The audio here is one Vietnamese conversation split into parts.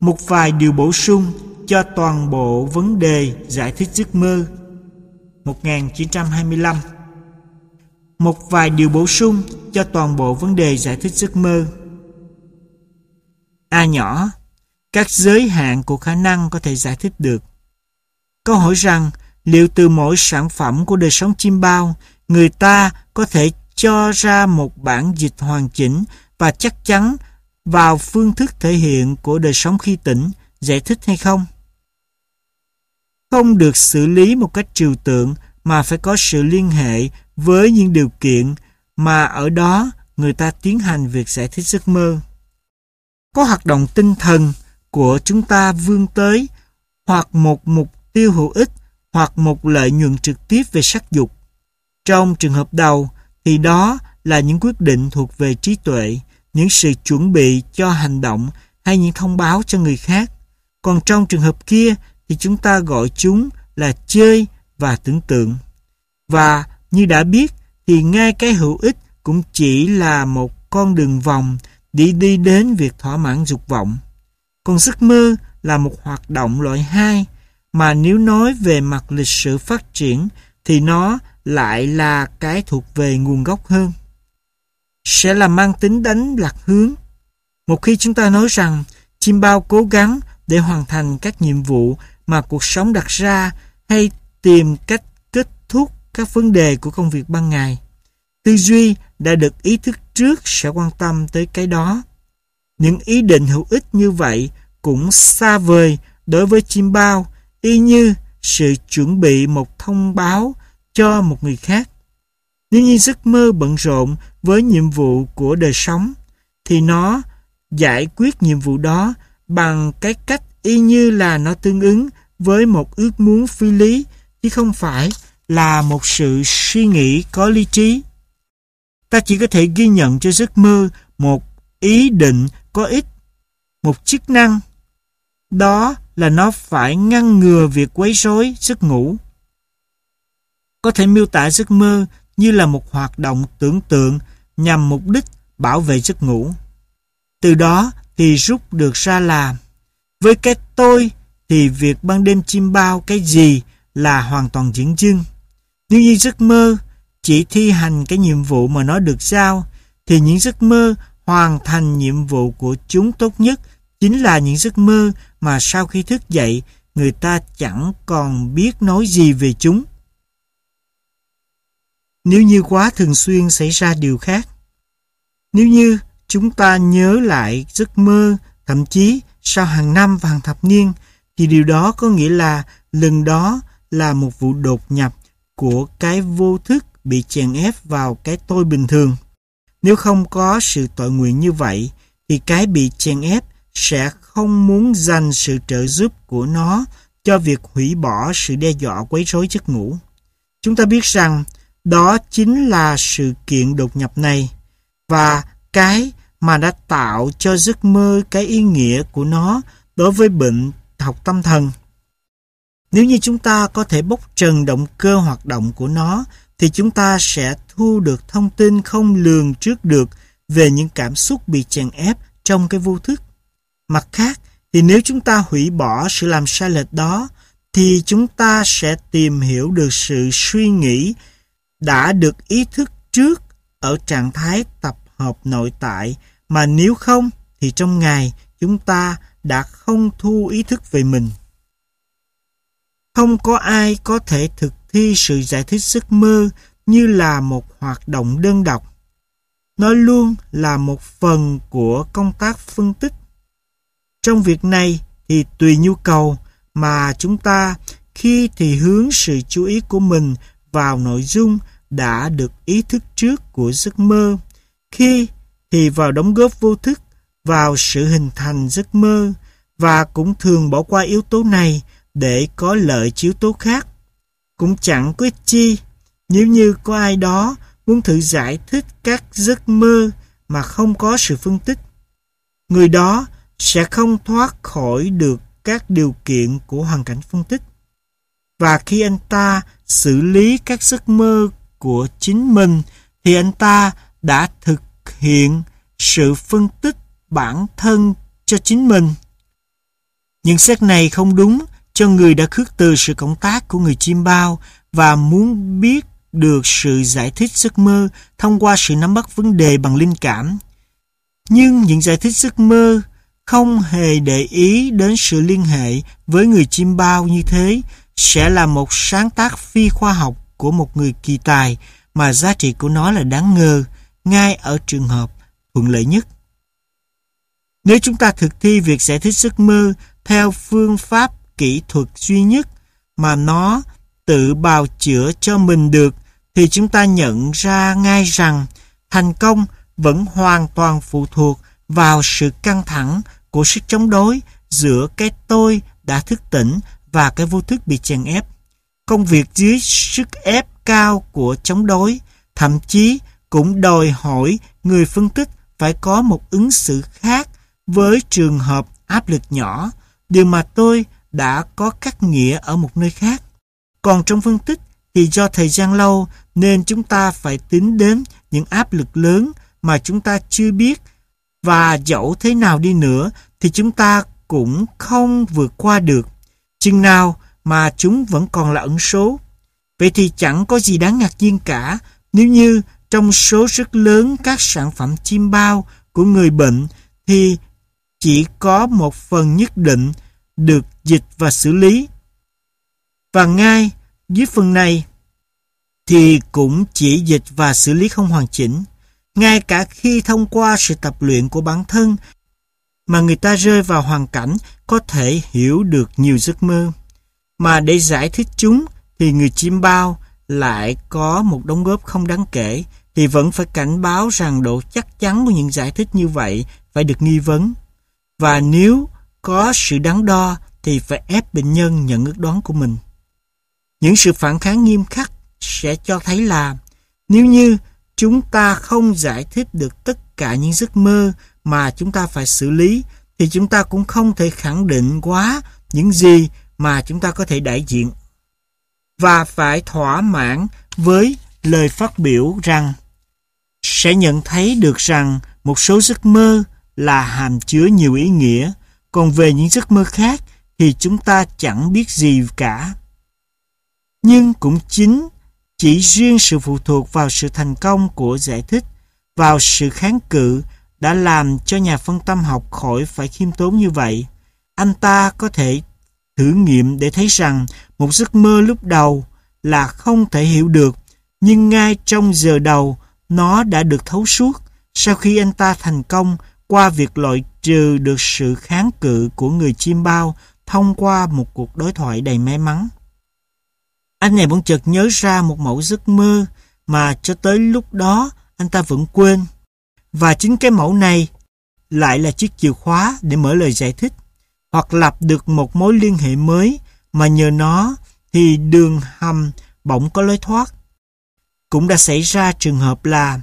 Một vài điều bổ sung cho toàn bộ vấn đề giải thích giấc mơ. 1925. Một vài điều bổ sung cho toàn bộ vấn đề giải thích giấc mơ. A nhỏ, các giới hạn của khả năng có thể giải thích được. Câu hỏi rằng liệu từ mỗi sản phẩm của đời sống chim bao, người ta có thể cho ra một bản dịch hoàn chỉnh và chắc chắn vào phương thức thể hiện của đời sống khi tỉnh, giải thích hay không? Không được xử lý một cách trừu tượng mà phải có sự liên hệ với những điều kiện mà ở đó người ta tiến hành việc giải thích giấc mơ. Có hoạt động tinh thần của chúng ta vươn tới hoặc một mục tiêu hữu ích hoặc một lợi nhuận trực tiếp về sắc dục. Trong trường hợp đầu thì đó là những quyết định thuộc về trí tuệ, những sự chuẩn bị cho hành động hay những thông báo cho người khác. Còn trong trường hợp kia thì chúng ta gọi chúng là chơi và tưởng tượng. Và như đã biết thì ngay cái hữu ích cũng chỉ là một con đường vòng để đi đến việc thỏa mãn dục vọng. Còn giấc mơ là một hoạt động loại 2 mà nếu nói về mặt lịch sử phát triển thì nó lại là cái thuộc về nguồn gốc hơn. Sẽ là mang tính đánh lạc hướng. Một khi chúng ta nói rằng chim bao cố gắng để hoàn thành các nhiệm vụ mà cuộc sống đặt ra hay tìm cách kết thúc các vấn đề của công việc ban ngày, tư duy đã được ý thức trước sẽ quan tâm tới cái đó. Những ý định hữu ích như vậy cũng xa vời đối với chim bao, y như sự chuẩn bị một thông báo cho một người khác. Nếu như giấc mơ bận rộn với nhiệm vụ của đời sống, thì nó giải quyết nhiệm vụ đó bằng cái cách y như là nó tương ứng với một ước muốn phi lý, chứ không phải là một sự suy nghĩ có lý trí. Ta chỉ có thể ghi nhận cho giấc mơ một ý định có ích, một chức năng. Đó là nó phải ngăn ngừa việc quấy rối giấc ngủ. Có thể miêu tả giấc mơ như là một hoạt động tưởng tượng nhằm mục đích bảo vệ giấc ngủ. Từ đó thì rút được ra là với cái tôi thì việc ban đêm chim bao cái gì là hoàn toàn dửng dưng. Nếu như giấc mơ chỉ thi hành cái nhiệm vụ mà nó được giao, thì những giấc mơ hoàn thành nhiệm vụ của chúng tốt nhất chính là những giấc mơ mà sau khi thức dậy người ta chẳng còn biết nói gì về chúng. Nếu như quá thường xuyên xảy ra điều khác, nếu như chúng ta nhớ lại giấc mơ thậm chí sau hàng năm và hàng thập niên, thì điều đó có nghĩa là lần đó là một vụ đột nhập của cái vô thức bị chèn ép vào cái tôi bình thường. Nếu không có sự tội nguyện như vậy, thì cái bị chèn ép sẽ không muốn dành sự trợ giúp của nó cho việc hủy bỏ sự đe dọa quấy rối giấc ngủ. Chúng ta biết rằng đó chính là sự kiện đột nhập này, và cái mà đã tạo cho giấc mơ cái ý nghĩa của nó đối với bệnh học tâm thần. Nếu như chúng ta có thể bóc trần động cơ hoạt động của nó, thì chúng ta sẽ thu được thông tin không lường trước được về những cảm xúc bị chèn ép trong cái vô thức. Mặt khác, thì nếu chúng ta hủy bỏ sự làm sai lệch đó, thì chúng ta sẽ tìm hiểu được sự suy nghĩ đã được ý thức trước ở trạng thái tập hợp nội tại, mà nếu không thì trong ngày chúng ta đã không thu ý thức về mình. Không có ai có thể thực thi sự giải thích giấc mơ như là một hoạt động đơn độc. Nó luôn là một phần của công tác phân tích. Trong việc này thì tùy nhu cầu mà chúng ta khi thì hướng sự chú ý của mình vào nội dung đã được ý thức trước của giấc mơ, khi thì vào đóng góp vô thức vào sự hình thành giấc mơ, và cũng thường bỏ qua yếu tố này để có lợi cho yếu tố khác. Cũng chẳng có ích chi nếu như có ai đó muốn thử giải thích các giấc mơ mà không có sự phân tích. Người đó sẽ không thoát khỏi được các điều kiện của hoàn cảnh phân tích. Và khi anh ta xử lý các giấc mơ của chính mình, thì anh ta đã thực hiện sự phân tích bản thân cho chính mình. Nhận xét này không đúng cho người đã khước từ sự cộng tác của người chiêm bao và muốn biết được sự giải thích giấc mơ thông qua sự nắm bắt vấn đề bằng linh cảm. Nhưng những giải thích giấc mơ không hề để ý đến sự liên hệ với người chiêm bao như thế sẽ là một sáng tác phi khoa học của một người kỳ tài mà giá trị của nó là đáng ngờ ngay ở trường hợp thuận lợi nhất. Nếu chúng ta thực thi việc giải thích giấc mơ theo phương pháp kỹ thuật duy nhất mà nó tự bào chữa cho mình được, thì chúng ta nhận ra ngay rằng thành công vẫn hoàn toàn phụ thuộc vào sự căng thẳng của sức chống đối giữa cái tôi đã thức tỉnh và cái vô thức bị chèn ép. Công việc dưới sức ép cao của chống đối thậm chí cũng đòi hỏi người phân tích phải có một ứng xử khác với trường hợp áp lực nhỏ, điều mà tôi đã có cắt nghĩa ở một nơi khác. Còn trong phân tích thì do thời gian lâu nên chúng ta phải tính đến những áp lực lớn mà chúng ta chưa biết, và dẫu thế nào đi nữa thì chúng ta cũng không vượt qua được, chừng nào mà chúng vẫn còn là ẩn số. Vậy thì chẳng có gì đáng ngạc nhiên cả nếu như trong số rất lớn các sản phẩm chiêm bao của người bệnh thì chỉ có một phần nhất định được dịch và xử lý. Và ngay dưới phần này thì cũng chỉ dịch và xử lý không hoàn chỉnh. Ngay cả khi thông qua sự tập luyện của bản thân mà người ta rơi vào hoàn cảnh có thể hiểu được nhiều giấc mơ, mà để giải thích chúng thì người chiêm bao lại có một đóng góp không đáng kể, thì vẫn phải cảnh báo rằng độ chắc chắn của những giải thích như vậy phải được nghi vấn. Và nếu có sự đắn đo thì phải ép bệnh nhân nhận ước đoán của mình. Những sự phản kháng nghiêm khắc sẽ cho thấy là nếu như chúng ta không giải thích được tất cả những giấc mơ mà chúng ta phải xử lý, thì chúng ta cũng không thể khẳng định quá những gì mà chúng ta có thể đại diện. Và phải thỏa mãn với lời phát biểu rằng sẽ nhận thấy được rằng một số giấc mơ là hàm chứa nhiều ý nghĩa, còn về những giấc mơ khác thì chúng ta chẳng biết gì cả. Nhưng cũng chỉ riêng sự phụ thuộc vào sự thành công của giải thích, vào sự kháng cự đã làm cho nhà phân tâm học khỏi phải khiêm tốn như vậy. Anh ta có thể thử nghiệm để thấy rằng một giấc mơ lúc đầu là không thể hiểu được, nhưng ngay trong giờ đầu nó đã được thấu suốt sau khi anh ta thành công qua việc loại trừ được sự kháng cự của người chiêm bao thông qua một cuộc đối thoại đầy may mắn. Anh này bỗng chợt nhớ ra một mẫu giấc mơ mà cho tới lúc đó anh ta vẫn quên. Và chính cái mẫu này lại là chiếc chìa khóa để mở lời giải thích, hoặc lập được một mối liên hệ mới mà nhờ nó thì đường hầm bỗng có lối thoát. Cũng đã xảy ra trường hợp là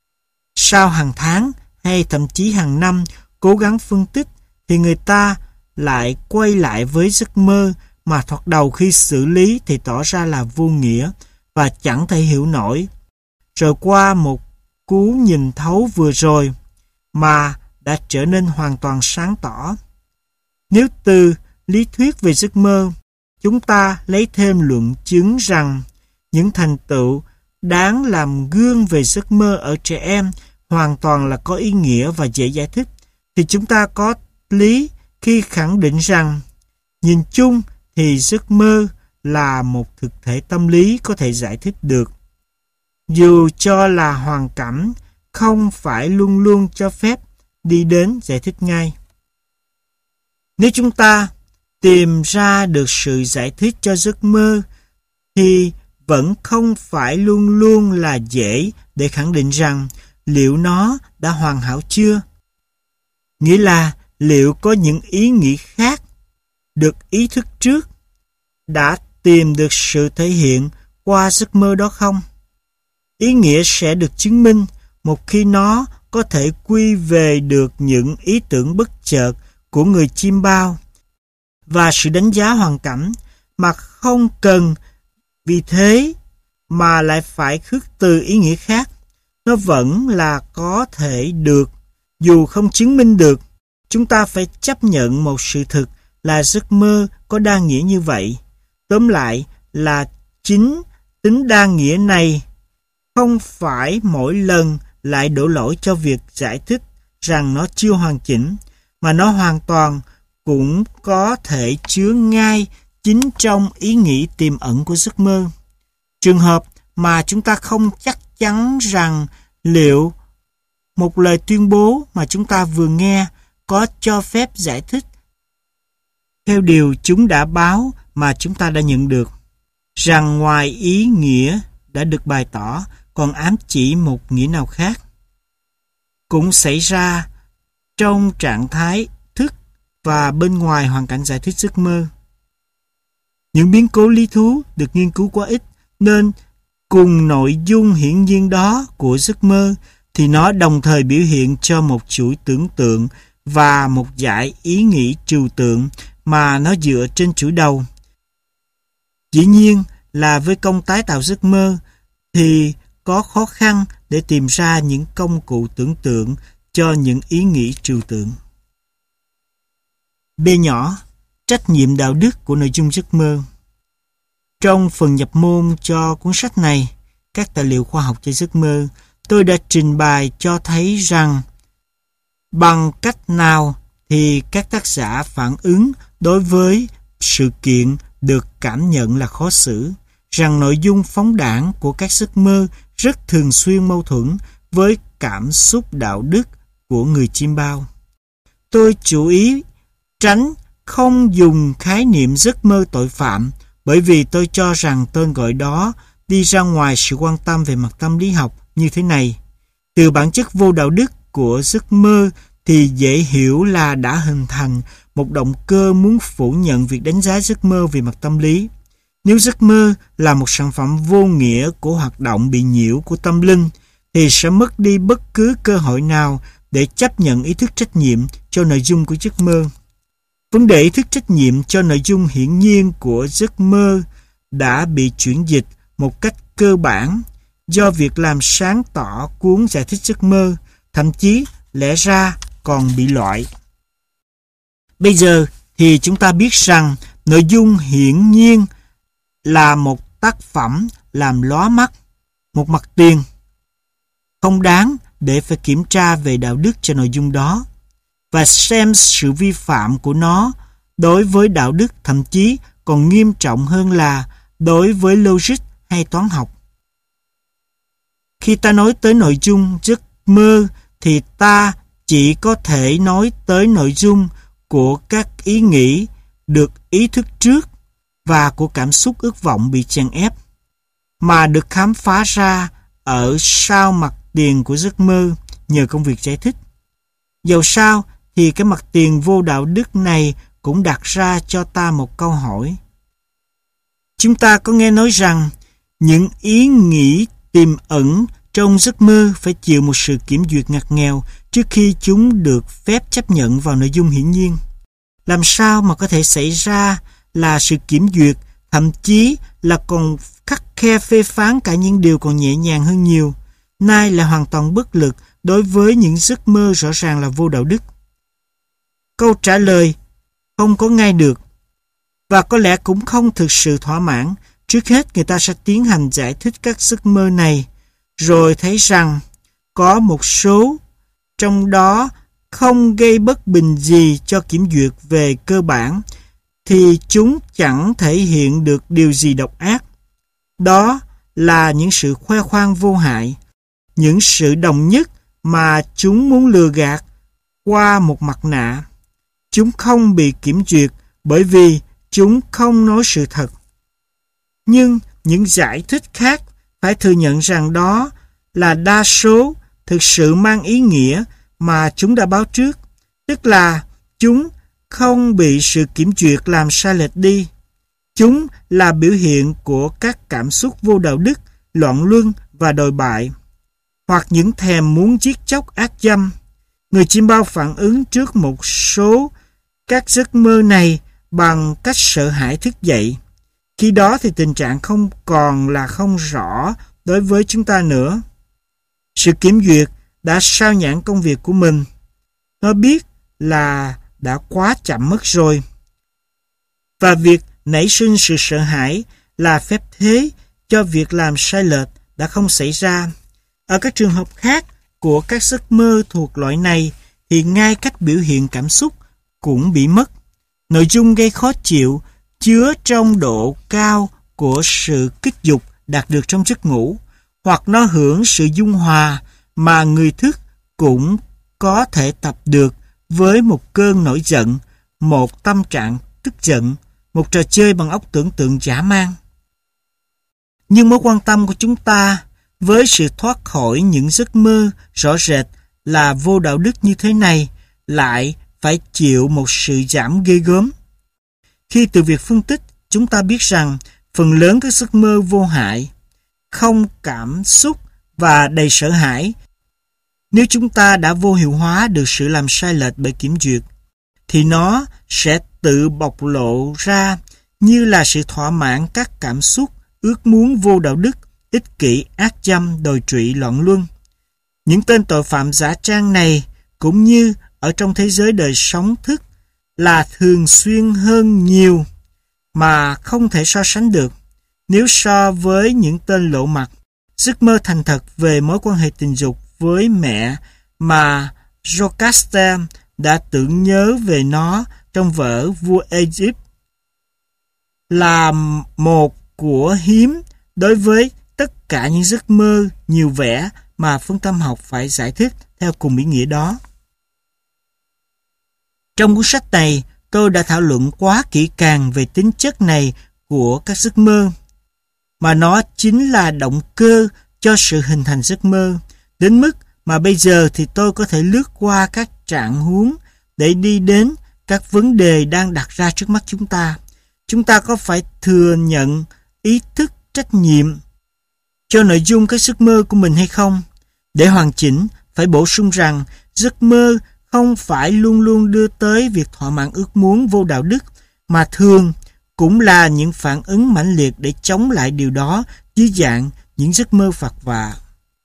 sau hàng tháng hay thậm chí hàng năm cố gắng phân tích thì người ta lại quay lại với giấc mơ mà thoạt đầu khi xử lý thì tỏ ra là vô nghĩa và chẳng thể hiểu nổi. Rồi qua một cú nhìn thấu vừa rồi mà đã trở nên hoàn toàn sáng tỏ. Nếu từ lý thuyết về giấc mơ, chúng ta lấy thêm luận chứng rằng những thành tựu đáng làm gương về giấc mơ ở trẻ em hoàn toàn là có ý nghĩa và dễ giải thích, thì chúng ta có lý khi khẳng định rằng nhìn chung thì giấc mơ là một thực thể tâm lý có thể giải thích được, dù cho là hoàn cảnh không phải luôn luôn cho phép đi đến giải thích ngay. Nếu chúng ta tìm ra được sự giải thích cho giấc mơ thì vẫn không phải luôn luôn là dễ để khẳng định rằng liệu nó đã hoàn hảo chưa. Nghĩa là liệu có những ý nghĩ khác được ý thức trước đã tìm được sự thể hiện qua giấc mơ đó không? Ý nghĩa sẽ được chứng minh một khi nó có thể quy về được những ý tưởng bất chợt của người chiêm bao và sự đánh giá hoàn cảnh mà không cần vì thế mà lại phải khước từ ý nghĩa khác. Nó vẫn là có thể được, dù không chứng minh được. Chúng ta phải chấp nhận một sự thực là giấc mơ có đa nghĩa như vậy. Tóm lại là chính tính đa nghĩa này không phải mỗi lần lại đổ lỗi cho việc giải thích rằng nó chưa hoàn chỉnh, mà nó hoàn toàn cũng có thể chứa ngay chính trong ý nghĩ tiềm ẩn của giấc mơ. Trường hợp mà chúng ta không chắc chắn rằng liệu một lời tuyên bố mà chúng ta vừa nghe có cho phép giải thích theo điều chúng đã báo mà chúng ta đã nhận được, rằng ngoài ý nghĩa đã được bày tỏ còn ám chỉ một nghĩa nào khác, cũng xảy ra trong trạng thái thức và bên ngoài hoàn cảnh giải thích giấc mơ. Những biến cố lý thú được nghiên cứu quá ít, nên cùng nội dung hiển nhiên đó của giấc mơ thì nó đồng thời biểu hiện cho một chuỗi tưởng tượng và một dải ý nghĩ trừu tượng mà nó dựa trên chuỗi đầu. Dĩ nhiên là với công tái tạo giấc mơ thì có khó khăn để tìm ra những công cụ tưởng tượng cho những ý nghĩ trừu tượng. B nhỏ, trách nhiệm đạo đức của nội dung giấc mơ. Trong phần nhập môn cho cuốn sách này, các tài liệu khoa học cho giấc mơ, tôi đã trình bày cho thấy rằng bằng cách nào thì các tác giả phản ứng đối với sự kiện được cảm nhận là khó xử, rằng nội dung phóng đãng của các giấc mơ rất thường xuyên mâu thuẫn với cảm xúc đạo đức của người chiêm bao. Tôi chú ý tránh không dùng khái niệm giấc mơ tội phạm, bởi vì tôi cho rằng tên gọi đó đi ra ngoài sự quan tâm về mặt tâm lý học như thế này. Từ bản chất vô đạo đức của giấc mơ thì dễ hiểu là đã hình thành một động cơ muốn phủ nhận việc đánh giá giấc mơ về mặt tâm lý. Nếu giấc mơ là một sản phẩm vô nghĩa của hoạt động bị nhiễu của tâm linh, thì sẽ mất đi bất cứ cơ hội nào để chấp nhận ý thức trách nhiệm cho nội dung của giấc mơ. Vấn đề ý thức trách nhiệm cho nội dung hiển nhiên của giấc mơ đã bị chuyển dịch một cách cơ bản do việc làm sáng tỏ cuốn giải thích giấc mơ, thậm chí lẽ ra còn bị loại. Bây giờ thì chúng ta biết rằng nội dung hiển nhiên là một tác phẩm làm lóa mắt, một mặt tiền. Không đáng để phải kiểm tra về đạo đức cho nội dung đó và xem sự vi phạm của nó đối với đạo đức thậm chí còn nghiêm trọng hơn là đối với logic hay toán học. Khi ta nói tới nội dung giấc mơ thì ta chỉ có thể nói tới nội dung của các ý nghĩ được ý thức trước và của cảm xúc ước vọng bị chèn ép, mà được khám phá ra ở sau mặt tiền của giấc mơ nhờ công việc giải thích. Dầu sao thì cái mặt tiền vô đạo đức này cũng đặt ra cho ta một câu hỏi. Chúng ta có nghe nói rằng những ý nghĩ tiềm ẩn trong giấc mơ phải chịu một sự kiểm duyệt ngặt nghèo trước khi chúng được phép chấp nhận vào nội dung hiển nhiên. Làm sao mà có thể xảy ra là sự kiểm duyệt, thậm chí là còn khắt khe phê phán cả những điều còn nhẹ nhàng hơn nhiều, nay là hoàn toàn bất lực đối với những giấc mơ rõ ràng là vô đạo đức? Câu trả lời không có ngay được, và có lẽ cũng không thực sự thỏa mãn. Trước hết người ta sẽ tiến hành giải thích các giấc mơ này, rồi thấy rằng có một số trong đó không gây bất bình gì cho kiểm duyệt về cơ bản, thì chúng chẳng thể hiện được điều gì độc ác. Đó là những sự khoe khoang vô hại, những sự đồng nhất mà chúng muốn lừa gạt qua một mặt nạ. Chúng không bị kiểm duyệt bởi vì chúng không nói sự thật. Nhưng những giải thích khác phải thừa nhận rằng đó là đa số thực sự mang ý nghĩa mà chúng đã báo trước, tức là chúng không bị sự kiểm duyệt làm sai lệch đi. Chúng là biểu hiện của các cảm xúc vô đạo đức, loạn luân và đồi bại, hoặc những thèm muốn giết chóc ác dâm. Người chiêm bao phản ứng trước một số các giấc mơ này bằng cách sợ hãi thức dậy. Khi đó thì tình trạng không còn là không rõ đối với chúng ta nữa. Sự kiểm duyệt đã sao nhãng công việc của mình. Nó biết là đã quá chậm mất rồi. Và việc nảy sinh sự sợ hãi là phép thế cho việc làm sai lệch đã không xảy ra. Ở các trường hợp khác của các giấc mơ thuộc loại này thì ngay cách biểu hiện cảm xúc cũng bị mất. Nội dung gây khó chịu chứa trong độ cao của sự kích dục đạt được trong giấc ngủ, hoặc nó hưởng sự dung hòa mà người thức cũng có thể tập được với một cơn nổi giận, một tâm trạng tức giận, một trò chơi bằng óc tưởng tượng dã man. Nhưng mối quan tâm của chúng ta với sự thoát khỏi những giấc mơ rõ rệt là vô đạo đức như thế này lại phải chịu một sự giảm ghê gớm. Khi từ việc phân tích, chúng ta biết rằng phần lớn các giấc mơ vô hại, không cảm xúc và đầy sợ hãi, nếu chúng ta đã vô hiệu hóa được sự làm sai lệch bởi kiểm duyệt, thì nó sẽ tự bộc lộ ra như là sự thỏa mãn các cảm xúc, ước muốn vô đạo đức, ích kỷ, ác dâm, đồi trụy, loạn luân. Những tên tội phạm giả trang này, cũng như ở trong thế giới đời sống thức, là thường xuyên hơn nhiều mà không thể so sánh được. Nếu so với những tên lộ mặt, giấc mơ thành thật về mối quan hệ tình dục với mẹ mà Jocasta đã tưởng nhớ về nó trong vở Vua Egypt là một của hiếm đối với tất cả những giấc mơ nhiều vẻ mà phân tâm học phải giải thích theo cùng ý nghĩa đó. Trong cuốn sách này, tôi đã thảo luận quá kỹ càng về tính chất này của các giấc mơ, mà nó chính là động cơ cho sự hình thành giấc mơ, đến mức mà bây giờ thì tôi có thể lướt qua các trạng huống để đi đến các vấn đề đang đặt ra trước mắt chúng ta. Chúng ta có phải thừa nhận ý thức trách nhiệm cho nội dung các giấc mơ của mình hay không? Để hoàn chỉnh, phải bổ sung rằng giấc mơ không phải luôn luôn đưa tới việc thỏa mãn ước muốn vô đạo đức, mà thường cũng là những phản ứng mãnh liệt để chống lại điều đó dưới dạng những giấc mơ phạt vạ.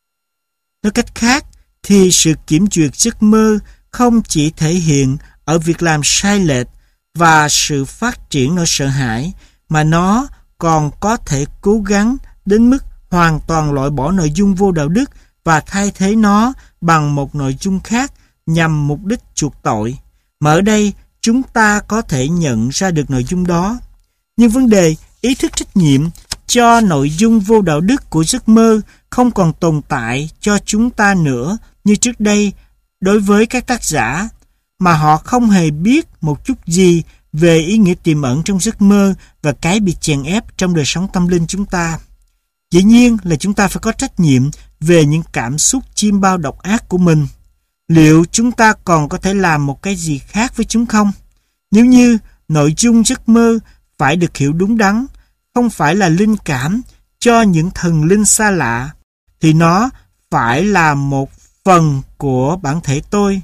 Nói cách khác, thì sự kiểm duyệt giấc mơ không chỉ thể hiện ở việc làm sai lệch và sự phát triển nỗi sợ hãi, mà nó còn có thể cố gắng đến mức hoàn toàn loại bỏ nội dung vô đạo đức và thay thế nó bằng một nội dung khác nhằm mục đích chuộc tội. Mà ở đây chúng ta có thể nhận ra được nội dung đó. Nhưng vấn đề ý thức trách nhiệm cho nội dung vô đạo đức của giấc mơ không còn tồn tại cho chúng ta nữa như trước đây đối với các tác giả, mà họ không hề biết một chút gì về ý nghĩa tiềm ẩn trong giấc mơ và cái bị chèn ép trong đời sống tâm linh chúng ta. Dĩ nhiên là chúng ta phải có trách nhiệm về những cảm xúc chiêm bao độc ác của mình. Liệu chúng ta còn có thể làm một cái gì khác với chúng không? Nếu như nội dung giấc mơ phải được hiểu đúng đắn, không phải là linh cảm cho những thần linh xa lạ, thì nó phải là một phần của bản thể tôi.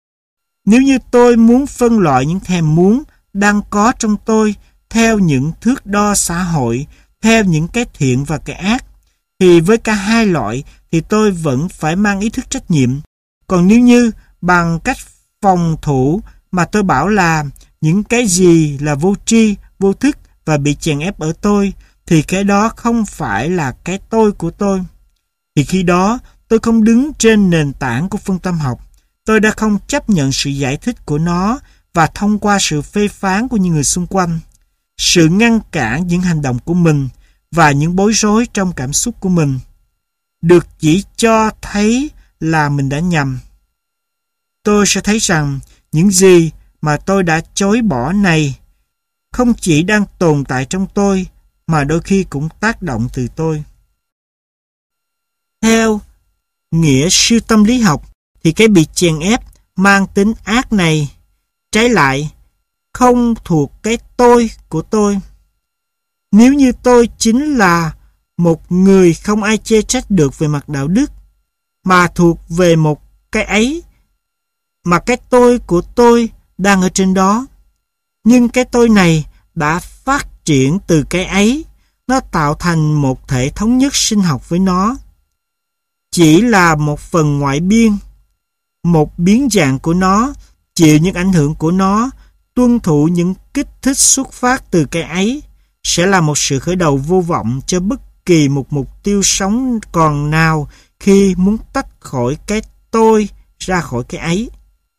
Nếu như tôi muốn phân loại những thèm muốn đang có trong tôi theo những thước đo xã hội, theo những cái thiện và cái ác, thì với cả hai loại thì tôi vẫn phải mang ý thức trách nhiệm. Còn nếu như bằng cách phòng thủ mà tôi bảo là những cái gì là vô tri, vô thức và bị chèn ép ở tôi, thì cái đó không phải là cái tôi của tôi. Thì khi đó tôi không đứng trên nền tảng của phân tâm học. Tôi đã không chấp nhận sự giải thích của nó và thông qua sự phê phán của những người xung quanh, sự ngăn cản những hành động của mình và những bối rối trong cảm xúc của mình, được chỉ cho thấy là mình đã nhầm. Tôi sẽ thấy rằng những gì mà tôi đã chối bỏ này không chỉ đang tồn tại trong tôi, mà đôi khi cũng tác động từ tôi. Theo nghĩa siêu tâm lý học, thì cái bị chèn ép mang tính ác này, trái lại, không thuộc cái tôi của tôi. Nếu như tôi chính là một người không ai chê trách được về mặt đạo đức, mà thuộc về một cái ấy, mà cái tôi của tôi đang ở trên đó. Nhưng cái tôi này đã phát triển từ cái ấy, nó tạo thành một thể thống nhất sinh học với nó. Chỉ là một phần ngoại biên, một biến dạng của nó, chịu những ảnh hưởng của nó, tuân thủ những kích thích xuất phát từ cái ấy sẽ là một sự khởi đầu vô vọng cho bất kỳ một mục tiêu sống còn nào khi muốn tách khỏi cái tôi ra khỏi cái ấy.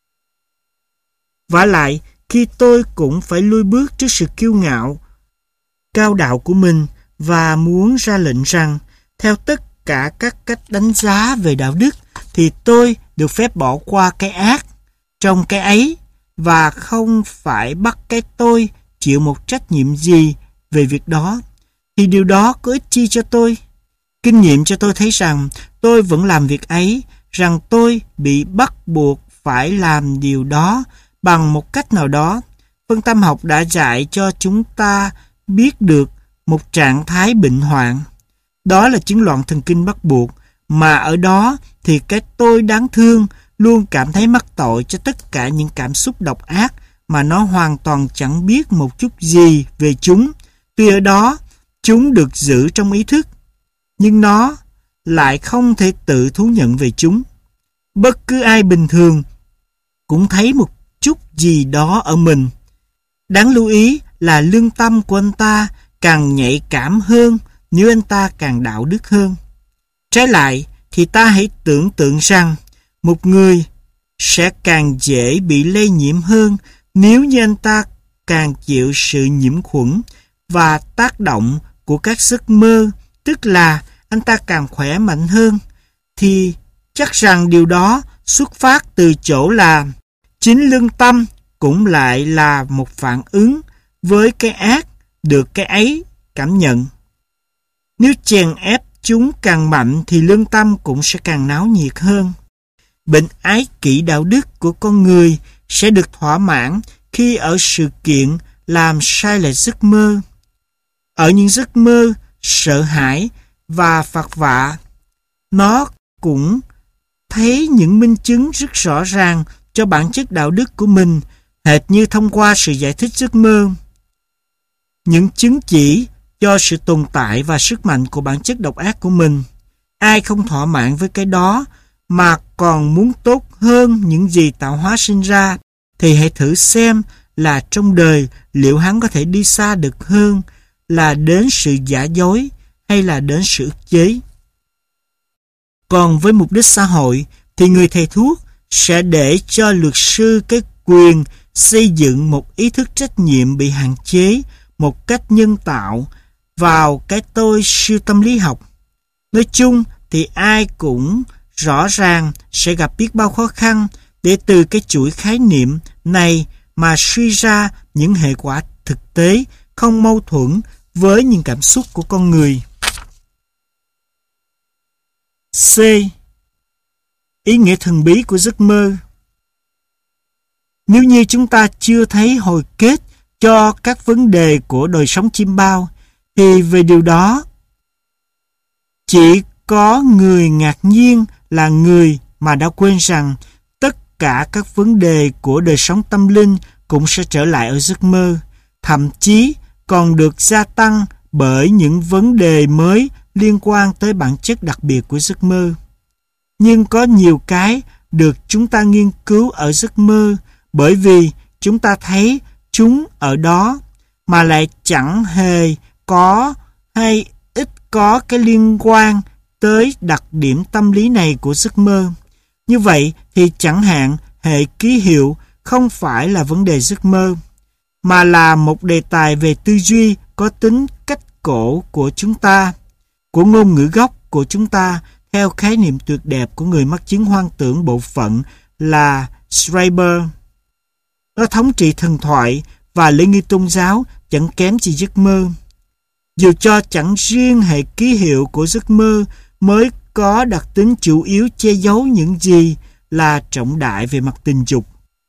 Vả lại, khi tôi cũng phải lui bước trước sự kiêu ngạo, cao đạo của mình và muốn ra lệnh rằng, theo tất cả các cách đánh giá về đạo đức, thì tôi được phép bỏ qua cái ác trong cái ấy và không phải bắt cái tôi chịu một trách nhiệm gì về việc đó, thì điều đó có ích chi cho tôi? Kinh nghiệm cho tôi thấy rằng tôi vẫn làm việc ấy, rằng tôi bị bắt buộc phải làm điều đó bằng một cách nào đó. Phân tâm học đã dạy cho chúng ta biết được một trạng thái bệnh hoạn. Đó là chứng loạn thần kinh bắt buộc, mà ở đó thì cái tôi đáng thương luôn cảm thấy mắc tội cho tất cả những cảm xúc độc ác mà nó hoàn toàn chẳng biết một chút gì về chúng. Tuy ở đó, chúng được giữ trong ý thức, nhưng nó lại không thể tự thú nhận về chúng. Bất cứ ai bình thường cũng thấy một chút gì đó ở mình. Đáng lưu ý là lương tâm của anh ta càng nhạy cảm hơn nếu anh ta càng đạo đức hơn. Trái lại thì ta hãy tưởng tượng rằng một người sẽ càng dễ bị lây nhiễm hơn nếu như anh ta càng chịu sự nhiễm khuẩn và tác động của các giấc mơ, tức là anh ta càng khỏe mạnh hơn, thì chắc rằng điều đó xuất phát từ chỗ là chính lương tâm cũng lại là một phản ứng với cái ác được cái ấy cảm nhận. Nếu chèn ép chúng càng mạnh thì lương tâm cũng sẽ càng náo nhiệt hơn. Bệnh ái kỷ đạo đức của con người sẽ được thỏa mãn khi ở sự kiện làm sai lệch giấc mơ. Ở những giấc mơ sợ hãi và phạt vạ, nó cũng thấy những minh chứng rất rõ ràng cho bản chất đạo đức của mình, hệt như thông qua sự giải thích giấc mơ. Những chứng chỉ cho sự tồn tại và sức mạnh của bản chất độc ác của mình. Ai không thỏa mãn với cái đó mà còn muốn tốt hơn những gì tạo hóa sinh ra, thì hãy thử xem là trong đời liệu hắn có thể đi xa được hơn là đến sự giả dối hay là đến sự ức chế. Còn với mục đích xã hội thì người thầy thuốc sẽ để cho luật sư cái quyền xây dựng một ý thức trách nhiệm bị hạn chế một cách nhân tạo vào cái tôi siêu tâm lý học. Nói chung thì ai cũng rõ ràng sẽ gặp biết bao khó khăn để từ cái chuỗi khái niệm này mà suy ra những hệ quả thực tế không mâu thuẫn với những cảm xúc của con người. C. Ý nghĩa thần bí của giấc mơ. Nếu như chúng ta chưa thấy hồi kết cho các vấn đề của đời sống chim bao, thì về điều đó chỉ có người ngạc nhiên là người mà đã quên rằng tất cả các vấn đề của đời sống tâm linh cũng sẽ trở lại ở giấc mơ, thậm chí còn được gia tăng bởi những vấn đề mới liên quan tới bản chất đặc biệt của giấc mơ. Nhưng có nhiều cái được chúng ta nghiên cứu ở giấc mơ bởi vì chúng ta thấy chúng ở đó mà lại chẳng hề có hay ít có cái liên quan tới đặc điểm tâm lý này của giấc mơ. Như vậy thì chẳng hạn hệ ký hiệu không phải là vấn đề giấc mơ, mà là một đề tài về tư duy có tính cách cổ của chúng ta, của ngôn ngữ gốc của chúng ta, theo khái niệm tuyệt đẹp của người mắc chứng hoang tưởng bộ phận là Schreiber. Nó thống trị thần thoại và lễ nghi tôn giáo chẳng kém gì giấc mơ. Dù cho chẳng riêng hệ ký hiệu của giấc mơ mới có đặc tính chủ yếu che giấu những gì là trọng đại về mặt tình dục.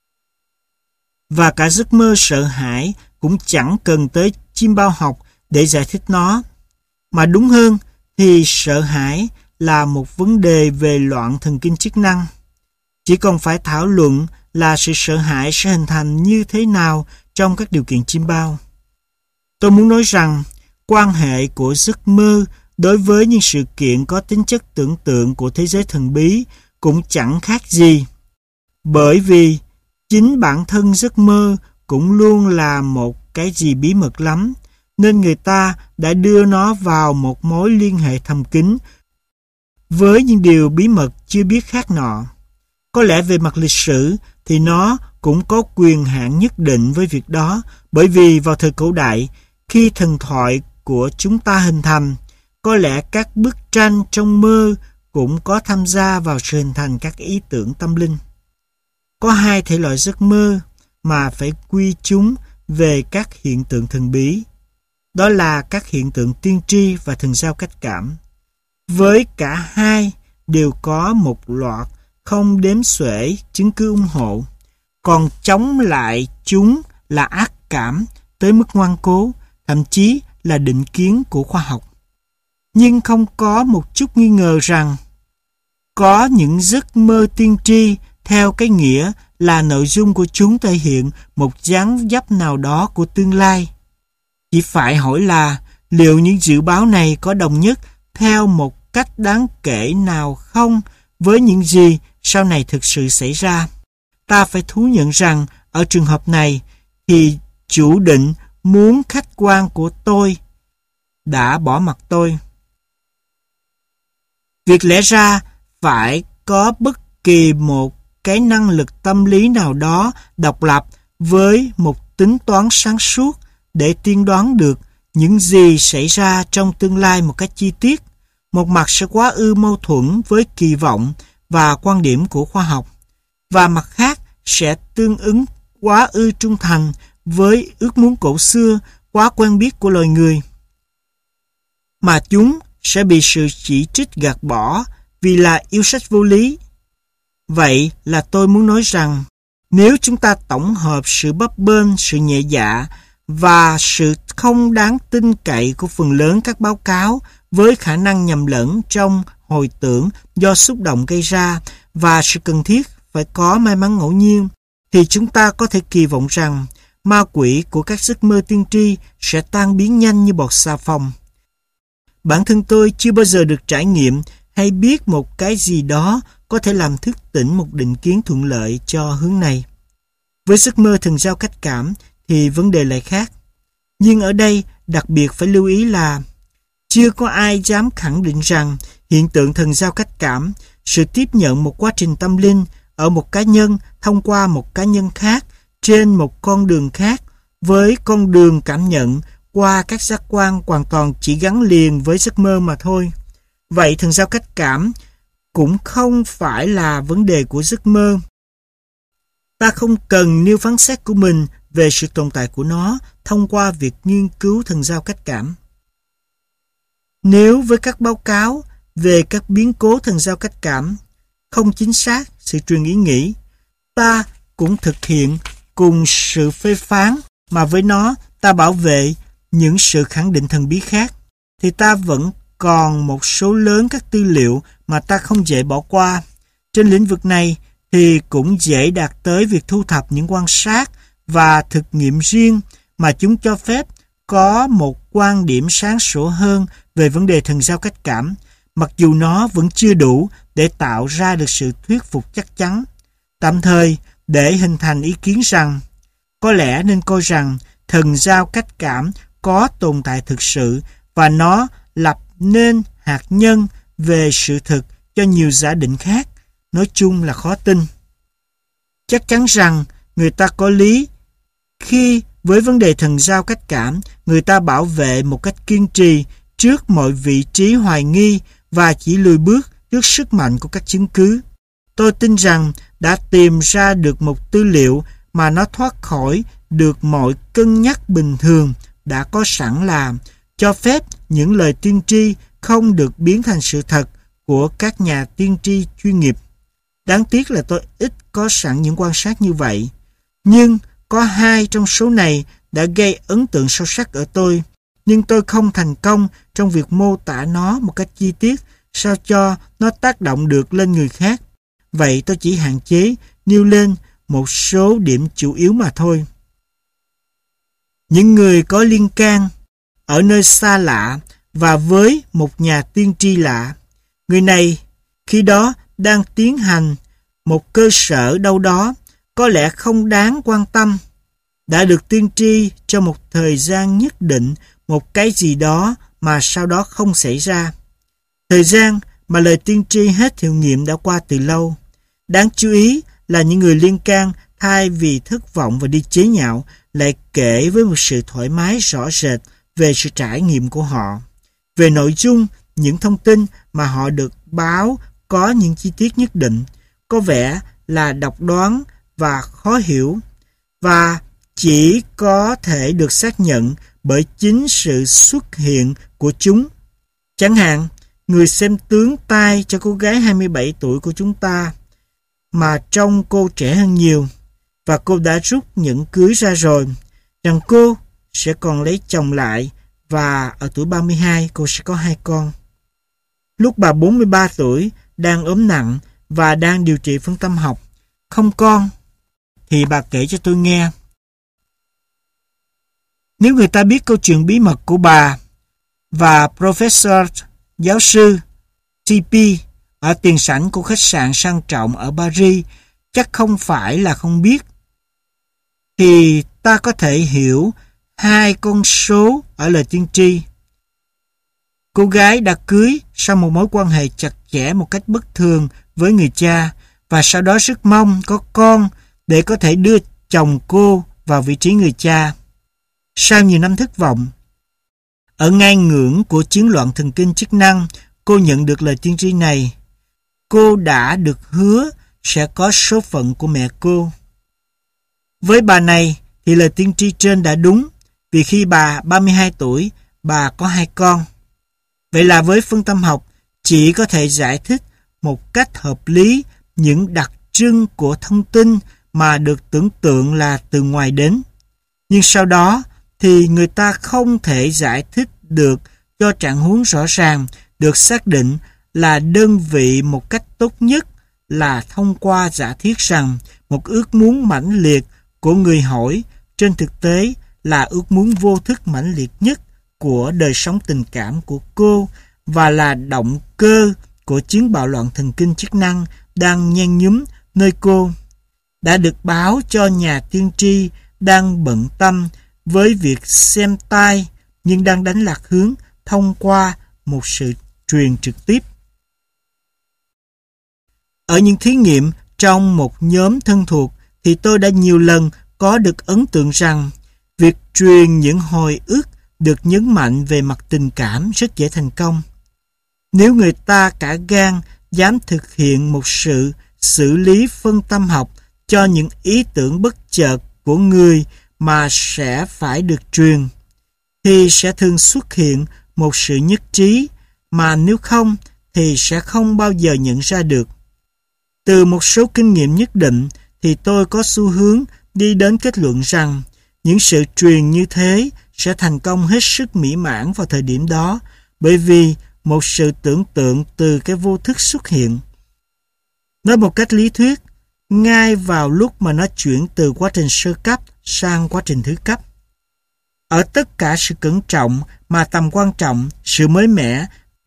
Và cả giấc mơ sợ hãi cũng chẳng cần tới chim bao học để giải thích nó. Mà đúng hơn thì sợ hãi là một vấn đề về loạn thần kinh chức năng. Chỉ còn phải thảo luận là sự sợ hãi sẽ hình thành như thế nào trong các điều kiện chim bao. Tôi muốn nói rằng quan hệ của giấc mơ đối với những sự kiện có tính chất tưởng tượng của thế giới thần bí cũng chẳng khác gì. Bởi vì chính bản thân giấc mơ cũng luôn là một cái gì bí mật lắm, nên người ta đã đưa nó vào một mối liên hệ thầm kín với những điều bí mật chưa biết khác nọ. Có lẽ về mặt lịch sử thì nó cũng có quyền hạn nhất định với việc đó, bởi vì vào thời cổ đại, khi thần thoại của chúng ta hình thành, có lẽ các bức tranh trong mơ cũng có tham gia vào sự hình thành các ý tưởng tâm linh. Có hai thể loại giấc mơ mà phải quy chúng về các hiện tượng thần bí. Đó là các hiện tượng tiên tri và thần giao cách cảm. Với cả hai đều có một loạt không đếm xuể chứng cứ ủng hộ, còn chống lại chúng là ác cảm tới mức ngoan cố, thậm chí là định kiến của khoa học. Nhưng không có một chút nghi ngờ rằng có những giấc mơ tiên tri theo cái nghĩa là nội dung của chúng thể hiện một dáng dấp nào đó của tương lai. Chỉ phải hỏi là liệu những dự báo này có đồng nhất theo một cách đáng kể nào không với những gì sau này thực sự xảy ra. Ta phải thú nhận rằng ở trường hợp này thì chủ định muốn khách quan của tôi đã bỏ mặc tôi. Việc lẽ ra phải có bất kỳ một cái năng lực tâm lý nào đó độc lập với một tính toán sáng suốt để tiên đoán được những gì xảy ra trong tương lai một cách chi tiết. Một mặt sẽ quá ư mâu thuẫn với kỳ vọng và quan điểm của khoa học, và mặt khác sẽ tương ứng quá ư trung thành với ước muốn cổ xưa quá quen biết của loài người, mà chúng sẽ bị sự chỉ trích gạt bỏ vì là yêu sách vô lý. Vậy là tôi muốn nói rằng nếu chúng ta tổng hợp sự bấp bênh, sự nhẹ dạ và sự không đáng tin cậy của phần lớn các báo cáo với khả năng nhầm lẫn trong hồi tưởng do xúc động gây ra và sự cần thiết phải có may mắn ngẫu nhiên, thì chúng ta có thể kỳ vọng rằng ma quỷ của các giấc mơ tiên tri sẽ tan biến nhanh như bọt xà phòng. Bản thân tôi chưa bao giờ được trải nghiệm hay biết một cái gì đó có thể làm thức tỉnh một định kiến thuận lợi cho hướng này. Với giấc mơ thần giao cách cảm thì vấn đề lại khác. Nhưng ở đây đặc biệt phải lưu ý là chưa có ai dám khẳng định rằng hiện tượng thần giao cách cảm, sự tiếp nhận một quá trình tâm linh ở một cá nhân thông qua một cá nhân khác trên một con đường khác với con đường cảm nhận qua các giác quan hoàn toàn chỉ gắn liền với giấc mơ mà thôi. Vậy thần giao cách cảm cũng không phải là vấn đề của giấc mơ. Ta không cần nêu phán xét của mình về sự tồn tại của nó thông qua việc nghiên cứu thần giao cách cảm. Nếu với các báo cáo về các biến cố thần giao cách cảm không chính xác sự truyền ý nghĩ, ta cũng thực hiện cùng sự phê phán mà với nó ta bảo vệ những sự khẳng định thần bí khác, thì ta vẫn còn một số lớn các tư liệu mà ta không dễ bỏ qua. Trên lĩnh vực này thì cũng dễ đạt tới việc thu thập những quan sát và thực nghiệm riêng mà chúng cho phép có một quan điểm sáng sủa hơn về vấn đề thần giao cách cảm, mặc dù nó vẫn chưa đủ để tạo ra được sự thuyết phục chắc chắn. Tạm thời, để hình thành ý kiến rằng có lẽ nên coi rằng thần giao cách cảm có tồn tại thực sự và nó lập nên hạt nhân về sự thực cho nhiều giả định khác, nói chung là khó tin. Chắc chắn rằng người ta có lý khi với vấn đề thần giao cách cảm, người ta bảo vệ một cách kiên trì trước mọi vị trí hoài nghi và chỉ lùi bước trước sức mạnh của các chứng cứ. Tôi tin rằng đã tìm ra được một tư liệu mà nó thoát khỏi được mọi cân nhắc bình thường đã có sẵn là cho phép những lời tiên tri không được biến thành sự thật của các nhà tiên tri chuyên nghiệp. Đáng tiếc là tôi ít có sẵn những quan sát như vậy. Nhưng có hai trong số này đã gây ấn tượng sâu sắc ở tôi, nhưng tôi không thành công trong việc mô tả nó một cách chi tiết sao cho nó tác động được lên người khác. Vậy tôi chỉ hạn chế nêu lên một số điểm chủ yếu mà thôi. Những người có liên can ở nơi xa lạ và với một nhà tiên tri lạ. Người này khi đó đang tiến hành một cơ sở đâu đó có lẽ không đáng quan tâm. đã được tiên tri trong một thời gian nhất định một cái gì đó mà sau đó không xảy ra. Thời gian mà lời tiên tri hết hiệu nghiệm đã qua từ lâu. Đáng chú ý là những người liên can thay vì thất vọng và đi chế nhạo lại kể với một sự thoải mái rõ rệt về sự trải nghiệm của họ. Về nội dung, những thông tin mà họ được báo có những chi tiết nhất định, có vẻ là độc đoán và khó hiểu, và chỉ có thể được xác nhận bởi chính sự xuất hiện của chúng. Chẳng hạn, người xem tướng tai cho cô gái 27 tuổi của chúng ta, mà trông cô trẻ hơn nhiều, và cô đã rút nhẫn cưới ra rồi, rằng cô sẽ còn lấy chồng lại, và ở tuổi 32 cô sẽ có 2 con. Lúc bà 43 tuổi, đang ốm nặng và đang điều trị phân tâm học, không con, thì bà kể cho tôi nghe. Nếu người ta biết câu chuyện bí mật của bà và Professor giáo sư TP ở tiền sảnh của khách sạn sang trọng ở Paris, chắc không phải là không biết, thì ta có thể hiểu 2 con số ở lời tiên tri. Cô gái đã cưới sau một mối quan hệ chặt chẽ một cách bất thường với người cha, và sau đó rất mong có con để có thể đưa chồng cô vào vị trí người cha. Sau nhiều năm thất vọng, ở ngang ngưỡng của chứng loạn thần kinh chức năng, cô nhận được lời tiên tri này. Cô đã được hứa sẽ có số phận của mẹ cô. Với bà này thì lời tiên tri trên đã đúng, vì khi bà 32 tuổi, bà có 2 con. Vậy là với phân tâm học, chỉ có thể giải thích một cách hợp lý những đặc trưng của thông tin mà được tưởng tượng là từ ngoài đến. Nhưng sau đó thì người ta không thể giải thích được cho trạng huống rõ ràng, được xác định là đơn vị một cách tốt nhất là thông qua giả thiết rằng một ước muốn mãnh liệt của người hỏi trên thực tế là ước muốn vô thức mãnh liệt nhất của đời sống tình cảm của cô, và là động cơ của chứng bạo loạn thần kinh chức năng đang nhen nhúm nơi cô, đã được báo cho nhà tiên tri đang bận tâm với việc xem tai, nhưng đang đánh lạc hướng thông qua một sự truyền trực tiếp. Ở những thí nghiệm trong một nhóm thân thuộc thì tôi đã nhiều lần có được ấn tượng rằng việc truyền những hồi ức được nhấn mạnh về mặt tình cảm rất dễ thành công. Nếu người ta cả gan dám thực hiện một sự xử lý phân tâm học cho những ý tưởng bất chợt của người mà sẽ phải được truyền, thì sẽ thường xuất hiện một sự nhất trí mà nếu không thì sẽ không bao giờ nhận ra được. Từ một số kinh nghiệm nhất định thì tôi có xu hướng đi đến kết luận rằng những sự truyền như thế sẽ thành công hết sức mỹ mãn vào thời điểm đó, bởi vì một sự tưởng tượng từ cái vô thức xuất hiện. Nói một cách lý thuyết, ngay vào lúc mà nó chuyển từ quá trình sơ cấp sang quá trình thứ cấp. Ở tất cả sự cẩn trọng mà tầm quan trọng, sự mới mẻ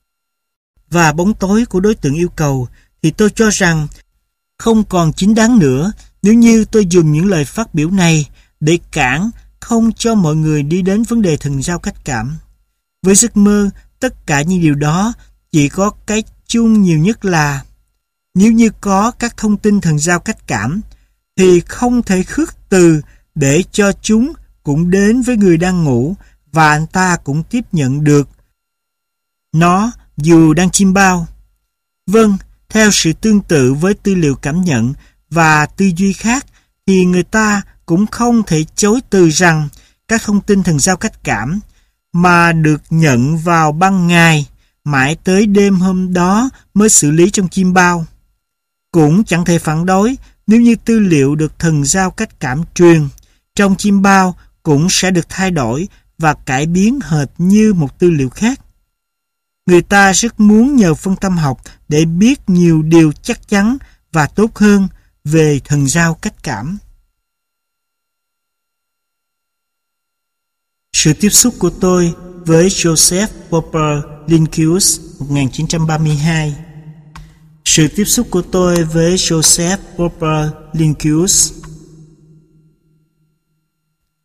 và bóng tối của đối tượng yêu cầu, thì tôi cho rằng không còn chính đáng nữa nếu như tôi dùng những lời phát biểu này để cản không cho mọi người đi đến vấn đề thần giao cách cảm. Với giấc mơ, tất cả những điều đó chỉ có cái chung nhiều nhất là nếu như có các thông tin thần giao cách cảm thì không thể khước từ để cho chúng cũng đến với người đang ngủ và anh ta cũng tiếp nhận được nó dù đang chiêm bao. Vâng, theo sự tương tự với tư liệu cảm nhận và tư duy khác thì người ta cũng không thể chối từ rằng các thông tin thần giao cách cảm mà được nhận vào ban ngày mãi tới đêm hôm đó mới xử lý trong chiêm bao. Cũng chẳng thể phản đối nếu như tư liệu được thần giao cách cảm truyền trong chiêm bao cũng sẽ được thay đổi và cải biến hệt như một tư liệu khác. Người ta rất muốn nhờ phân tâm học để biết nhiều điều chắc chắn và tốt hơn về thần giao cách cảm. Sự tiếp xúc của tôi với Joseph Popper Linkius 1932. Sự tiếp xúc của tôi với Joseph Popper Linkius.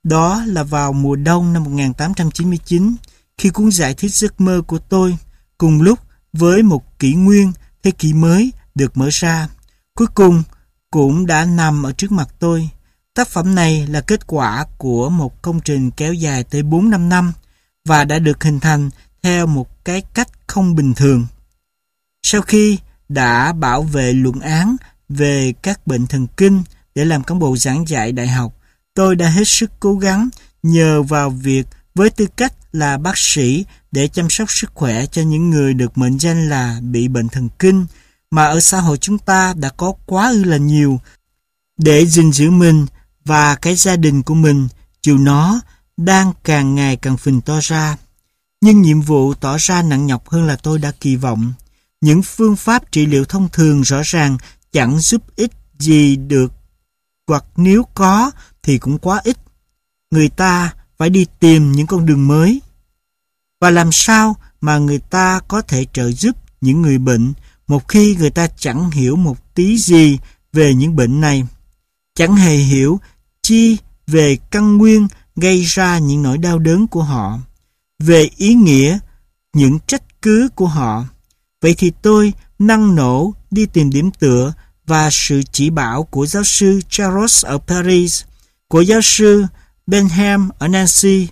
Đó là vào mùa đông năm 1899, khi cuốn giải thích giấc mơ của tôi, cùng lúc với một kỷ nguyên, thế kỷ mới được mở ra, cuối cùng cũng đã nằm ở trước mặt tôi. Tác phẩm này là kết quả của một công trình kéo dài tới 4-5 năm và đã được hình thành theo một cái cách không bình thường. Sau khi đã bảo vệ luận án về các bệnh thần kinh để làm cán bộ giảng dạy đại học, tôi đã hết sức cố gắng nhờ vào việc với tư cách là bác sĩ để chăm sóc sức khỏe cho những người được mệnh danh là bị bệnh thần kinh mà ở xã hội chúng ta đã có quá ư là nhiều, để gìn giữ mình và cái gia đình của mình dù nó đang càng ngày càng phình to ra. Nhưng nhiệm vụ tỏ ra nặng nhọc hơn là tôi đã kỳ vọng. Những phương pháp trị liệu thông thường rõ ràng chẳng giúp ích gì được, hoặc nếu có thì cũng quá ít. Người ta phải đi tìm những con đường mới. Và làm sao mà người ta có thể trợ giúp những người bệnh một khi người ta chẳng hiểu một tí gì về những bệnh này, chẳng hề hiểu chi về căn nguyên gây ra những nỗi đau đớn của họ, về ý nghĩa những trách cứ của họ. Vậy thì tôi năng nổ đi tìm điểm tựa và sự chỉ bảo của giáo sư Charles ở Paris, của giáo sư Benham ở Nancy.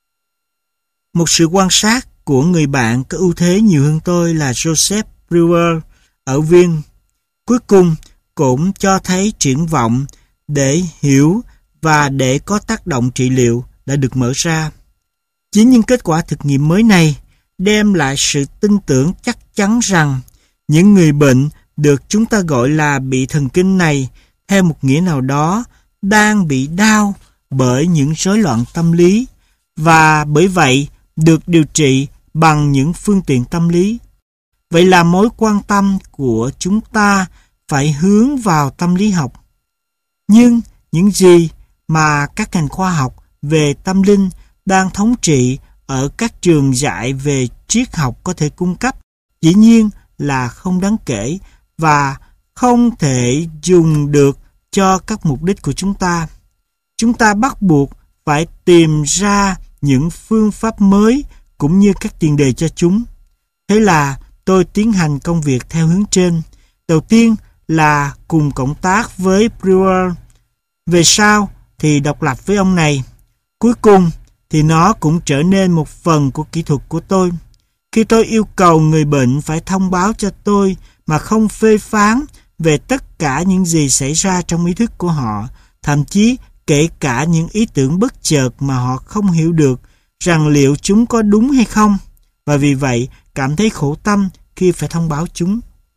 Một sự quan sát của người bạn có ưu thế nhiều hơn tôi là Joseph Brewer ở Viên, cuối cùng cũng cho thấy triển vọng để hiểu và để có tác động trị liệu đã được mở ra. Chính những kết quả thực nghiệm mới này đem lại sự tin tưởng chắc chắn rằng những người bệnh được chúng ta gọi là bị thần kinh này, theo một nghĩa nào đó, đang bị đau bởi những rối loạn tâm lý và bởi vậy được điều trị bằng những phương tiện tâm lý. Vậy là mối quan tâm của chúng ta phải hướng vào tâm lý học. Nhưng những gì mà các ngành khoa học về tâm linh đang thống trị ở các trường dạy về triết học có thể cung cấp dĩ nhiên là không đáng kể và không thể dùng được cho các mục đích của chúng ta. Chúng ta bắt buộc phải tìm ra những phương pháp mới cũng như các tiền đề cho chúng. Thế là tôi tiến hành công việc theo hướng trên. Đầu tiên là cùng cộng tác với Brewer, về sau thì độc lập với ông này. Cuối cùng thì nó cũng trở nên một phần của kỹ thuật của tôi. Khi tôi yêu cầu người bệnh phải thông báo cho tôi mà không phê phán về tất cả những gì xảy ra trong ý thức của họ, thậm chí kể cả những ý tưởng bất chợt mà họ không hiểu được rằng liệu chúng có đúng hay không, và vì vậy cảm thấy khổ tâm khi phải thông báo chúng.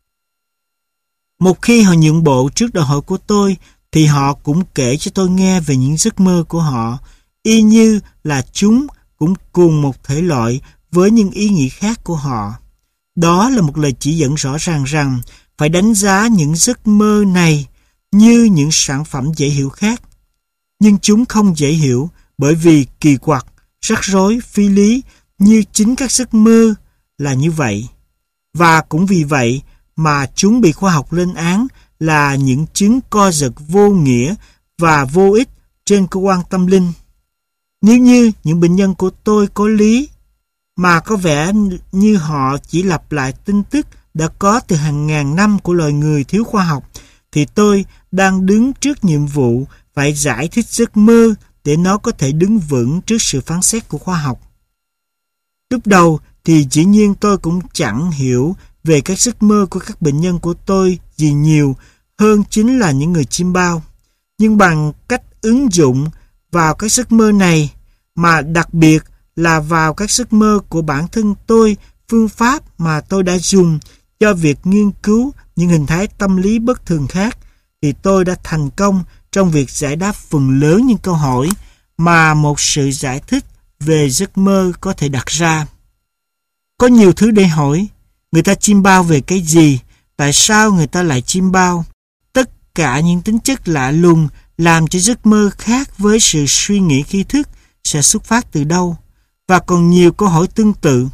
Một khi họ nhượng bộ trước đòi hỏi của tôi, thì họ cũng kể cho tôi nghe về những giấc mơ của họ, y như là chúng cũng cùng một thể loại với những ý nghĩ khác của họ. Đó là một lời chỉ dẫn rõ ràng rằng phải đánh giá những giấc mơ này như những sản phẩm dễ hiểu khác. Nhưng chúng không dễ hiểu bởi vì kỳ quặc, rắc rối, phi lý như chính các giấc mơ là như vậy. Và cũng vì vậy mà chúng bị khoa học lên án là những chứng co giật vô nghĩa và vô ích trên cơ quan tâm linh. Nếu như những bệnh nhân của tôi có lý, mà có vẻ như họ chỉ lặp lại tin tức đã có từ hàng ngàn năm của loài người thiếu khoa học, thì tôi đang đứng trước nhiệm vụ phải giải thích giấc mơ để nó có thể đứng vững trước sự phán xét của khoa học. Lúc đầu thì dĩ nhiên tôi cũng chẳng hiểu về các giấc mơ của các bệnh nhân của tôi gì nhiều hơn chính là những người chim bao. Nhưng bằng cách ứng dụng vào các giấc mơ này, mà đặc biệt là vào các giấc mơ của bản thân tôi, phương pháp mà tôi đã dùng cho việc nghiên cứu những hình thái tâm lý bất thường khác, thì tôi đã thành công trong việc giải đáp phần lớn những câu hỏi mà một sự giải thích về giấc mơ có thể đặt ra. Có nhiều thứ để hỏi. Người ta chim bao về cái gì? Tại sao người ta lại chim bao? Tất cả những tính chất lạ lùng làm cho giấc mơ khác với sự suy nghĩ khi thức sẽ xuất phát từ đâu? Và còn nhiều câu hỏi tương tự.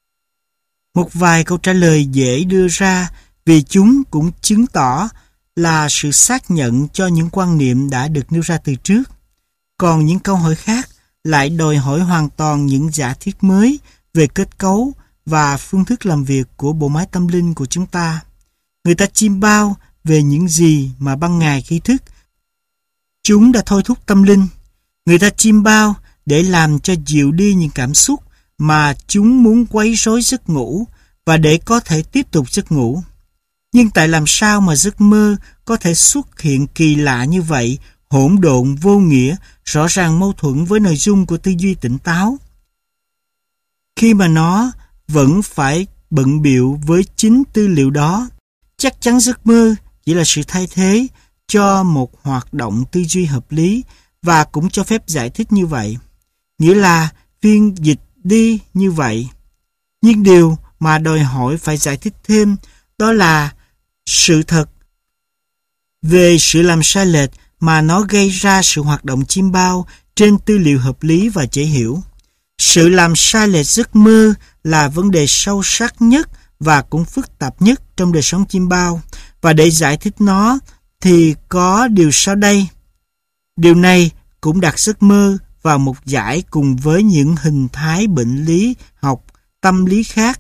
Một vài câu trả lời dễ đưa ra vì chúng cũng chứng tỏ là sự xác nhận cho những quan niệm đã được nêu ra từ trước. còn những câu hỏi khác lại đòi hỏi hoàn toàn những giả thiết mới về kết cấu và phương thức làm việc của bộ máy tâm linh của chúng ta. Người ta chiêm bao về những gì mà ban ngày khi thức chúng đã thôi thúc tâm linh. Người ta chiêm bao để làm cho dịu đi những cảm xúc mà chúng muốn quấy rối giấc ngủ và để có thể tiếp tục giấc ngủ. Nhưng tại làm sao mà giấc mơ có thể xuất hiện kỳ lạ như vậy, hỗn độn, vô nghĩa, rõ ràng mâu thuẫn với nội dung của tư duy tỉnh táo, khi mà nó vẫn phải bận bịu với chính tư liệu đó? Chắc chắn giấc mơ chỉ là sự thay thế cho một hoạt động tư duy hợp lý và cũng cho phép giải thích như vậy. Nghĩa là phiên dịch đi như vậy. Nhưng điều mà đòi hỏi phải giải thích thêm đó là sự thật về sự làm sai lệch mà nó gây ra sự hoạt động chiêm bao trên tư liệu hợp lý và dễ hiểu. Sự làm sai lệch giấc mơ là vấn đề sâu sắc nhất và cũng phức tạp nhất trong đời sống chiêm bao, và để giải thích nó thì có điều sau đây. Điều này cũng đặt giấc mơ vào một dải cùng với những hình thái bệnh lý học, tâm lý khác,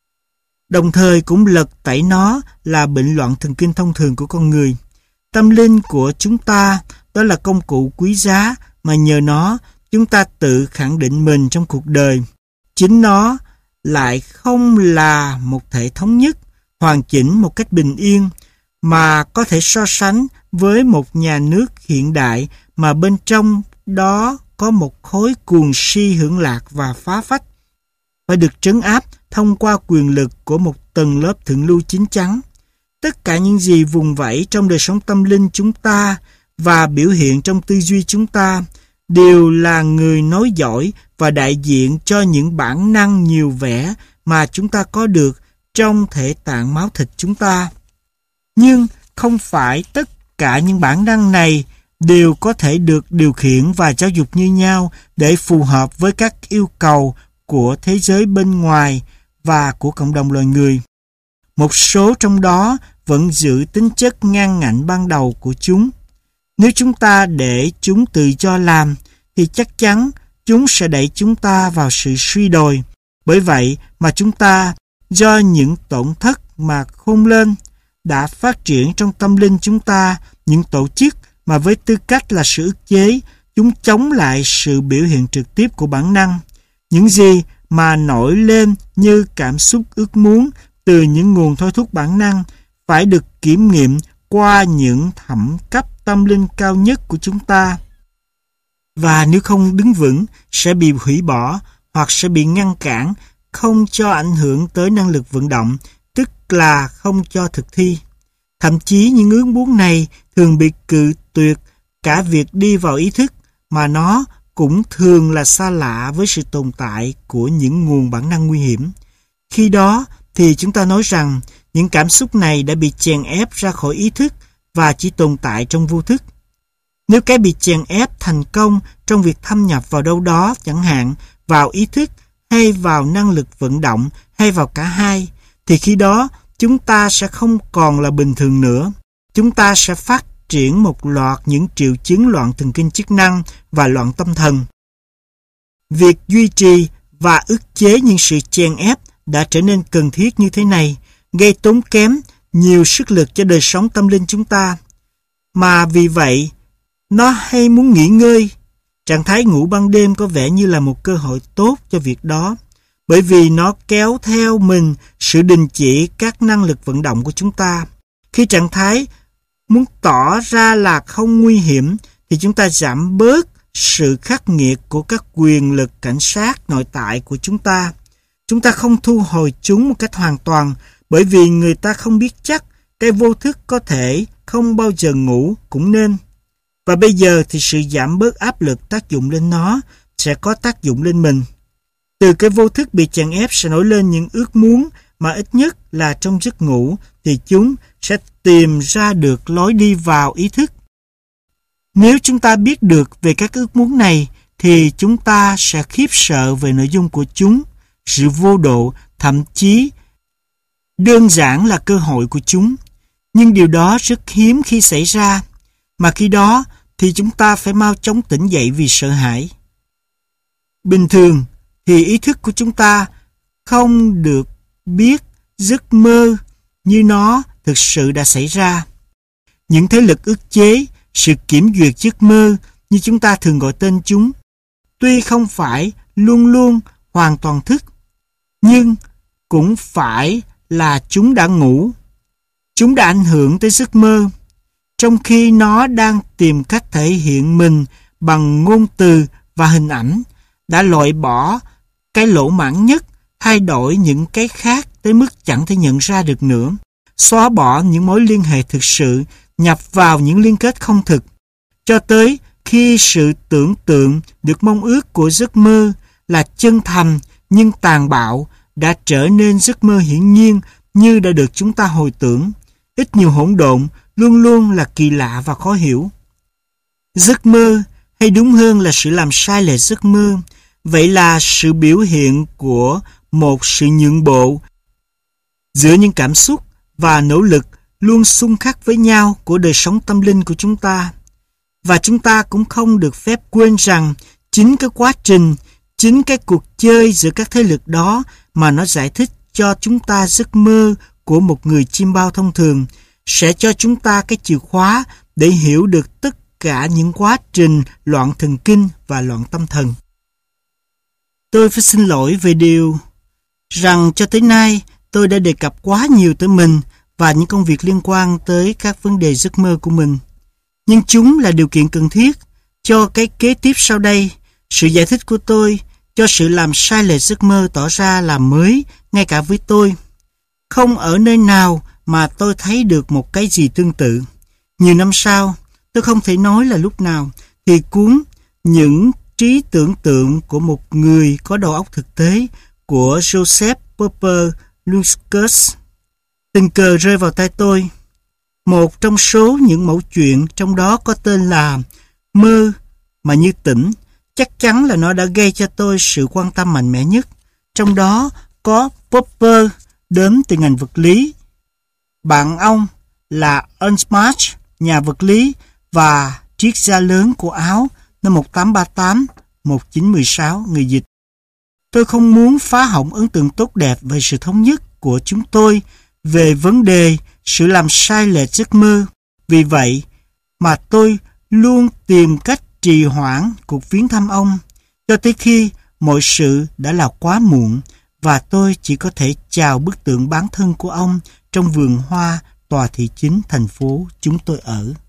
đồng thời cũng lật tẩy nó là bệnh loạn thần kinh thông thường của con người. Tâm linh của chúng ta đó là công cụ quý giá mà nhờ nó chúng ta tự khẳng định mình trong cuộc đời. Chính nó lại không là một thể thống nhất, hoàn chỉnh một cách bình yên, mà có thể so sánh với một nhà nước hiện đại mà bên trong đó có một khối cuồng si hưởng lạc và phá phách, phải được trấn áp thông qua quyền lực của một tầng lớp thượng lưu chín chắn. Tất cả những gì vùng vẫy trong đời sống tâm linh chúng ta và biểu hiện trong tư duy chúng ta đều là người nói giỏi và đại diện cho những bản năng nhiều vẻ mà chúng ta có được trong thể tạng máu thịt chúng ta. Nhưng không phải tất cả những bản năng này đều có thể được điều khiển và giáo dục như nhau để phù hợp với các yêu cầu của thế giới bên ngoài và của cộng đồng loài người. Một số trong đó vẫn giữ tính chất ngang ngạnh ban đầu của chúng. Nếu chúng ta để chúng tự do làm, thì chắc chắn chúng sẽ đẩy chúng ta vào sự suy đồi. Bởi vậy mà chúng ta, do những tổn thất mà khôn lên, đã phát triển trong tâm linh chúng ta những tổ chức mà với tư cách là sự ức chế, chúng chống lại sự biểu hiện trực tiếp của bản năng. Những gì mà nổi lên như cảm xúc ước muốn từ những nguồn thôi thúc bản năng phải được kiểm nghiệm qua những thẩm cấp tâm linh cao nhất của chúng ta. Và nếu không đứng vững, sẽ bị hủy bỏ hoặc sẽ bị ngăn cản, không cho ảnh hưởng tới năng lực vận động, tức là không cho thực thi. Thậm chí những ước muốn này thường bị cự tuyệt cả việc đi vào ý thức, mà nó cũng thường là xa lạ với sự tồn tại của những nguồn bản năng nguy hiểm. Khi đó thì chúng ta nói rằng những cảm xúc này đã bị chèn ép ra khỏi ý thức và chỉ tồn tại trong vô thức. Nếu cái bị chèn ép thành công trong việc thâm nhập vào đâu đó, chẳng hạn vào ý thức hay vào năng lực vận động hay vào cả hai, thì khi đó chúng ta sẽ không còn là bình thường nữa. Chúng ta sẽ phát triển một loạt những triệu chứng loạn thần kinh chức năng và loạn tâm thần. Việc duy trì và ức chế những sự chèn ép đã trở nên cần thiết như thế này, gây tốn kém nhiều sức lực cho đời sống tâm linh chúng ta. Mà vì vậy, nó hay muốn nghỉ ngơi. Trạng thái ngủ ban đêm có vẻ như là một cơ hội tốt cho việc đó, bởi vì nó kéo theo mình sự đình chỉ các năng lực vận động của chúng ta. Khi trạng thái muốn tỏ ra là không nguy hiểm, thì chúng ta giảm bớt sự khắc nghiệt của các quyền lực cảnh sát nội tại của chúng ta. Chúng ta không thu hồi chúng một cách hoàn toàn, bởi vì người ta không biết chắc cái vô thức có thể không bao giờ ngủ cũng nên. Và bây giờ thì sự giảm bớt áp lực tác dụng lên nó sẽ có tác dụng lên mình. Từ cái vô thức bị chèn ép sẽ nổi lên những ước muốn mà ít nhất là trong giấc ngủ thì chúng sẽ tìm ra được lối đi vào ý thức. Nếu chúng ta biết được về các ước muốn này thì chúng ta sẽ khiếp sợ về nội dung của chúng, sự vô độ, thậm chí đơn giản là cơ hội của chúng. Nhưng điều đó rất hiếm khi xảy ra, mà khi đó thì chúng ta phải mau chóng tỉnh dậy vì sợ hãi. Bình thường thì ý thức của chúng ta không được biết giấc mơ như nó thực sự đã xảy ra. Những thế lực ức chế, sự kiểm duyệt giấc mơ như chúng ta thường gọi tên chúng, tuy không phải luôn luôn hoàn toàn thức, nhưng cũng phải là chúng đã ngủ. Chúng đã ảnh hưởng tới giấc mơ, trong khi nó đang tìm cách thể hiện mình bằng ngôn từ và hình ảnh, đã loại bỏ cái lỗ mãng nhất, thay đổi những cái khác tới mức chẳng thể nhận ra được nữa, xóa bỏ những mối liên hệ thực sự, nhập vào những liên kết không thực, cho tới khi sự tưởng tượng được mong ước của giấc mơ là chân thành nhưng tàn bạo đã trở nên giấc mơ hiển nhiên như đã được chúng ta hồi tưởng, ít nhiều hỗn độn, luôn luôn là kỳ lạ và khó hiểu. Giấc mơ, hay đúng hơn là sự làm sai lệch giấc mơ, vậy là sự biểu hiện của một sự nhượng bộ giữa những cảm xúc và nỗ lực luôn xung khắc với nhau của đời sống tâm linh của chúng ta. Và chúng ta cũng không được phép quên rằng chính cái quá trình, chính cái cuộc chơi giữa các thế lực đó mà nó giải thích cho chúng ta giấc mơ của một người chiêm bao thông thường, sẽ cho chúng ta cái chìa khóa để hiểu được tất cả những quá trình loạn thần kinh và loạn tâm thần. Tôi phải xin lỗi về điều rằng cho tới nay tôi đã đề cập quá nhiều tới mình và những công việc liên quan tới các vấn đề giấc mơ của mình. Nhưng chúng là điều kiện cần thiết cho cái kế tiếp sau đây. Sự giải thích của tôi cho sự làm sai lệch giấc mơ tỏ ra là mới ngay cả với tôi. Không ở nơi nào mà tôi thấy được một cái gì tương tự. Nhiều năm sau, tôi không thể nói là lúc nào, thì cuốn Những trí tưởng tượng của một người có đầu óc thực tế của Joseph Popper Lucas tình cờ rơi vào tay tôi. Một trong số những mẫu chuyện trong đó có tên là Mơ mà như tỉnh. Chắc chắn là nó đã gây cho tôi sự quan tâm mạnh mẽ nhất. Trong đó có Popper đến từ ngành vật lý. Bạn ông là Ernst Mach, nhà vật lý và triết gia lớn của Áo năm 1838-1916 người dịch. Tôi không muốn phá hỏng ấn tượng tốt đẹp về sự thống nhất của chúng tôi về vấn đề sự làm sai lệch giấc mơ. Vì vậy mà tôi luôn tìm cách trì hoãn cuộc viếng thăm ông cho tới khi mọi sự đã là quá muộn và tôi chỉ có thể chào bức tượng bán thân của ông trong vườn hoa tòa thị chính thành phố chúng tôi ở.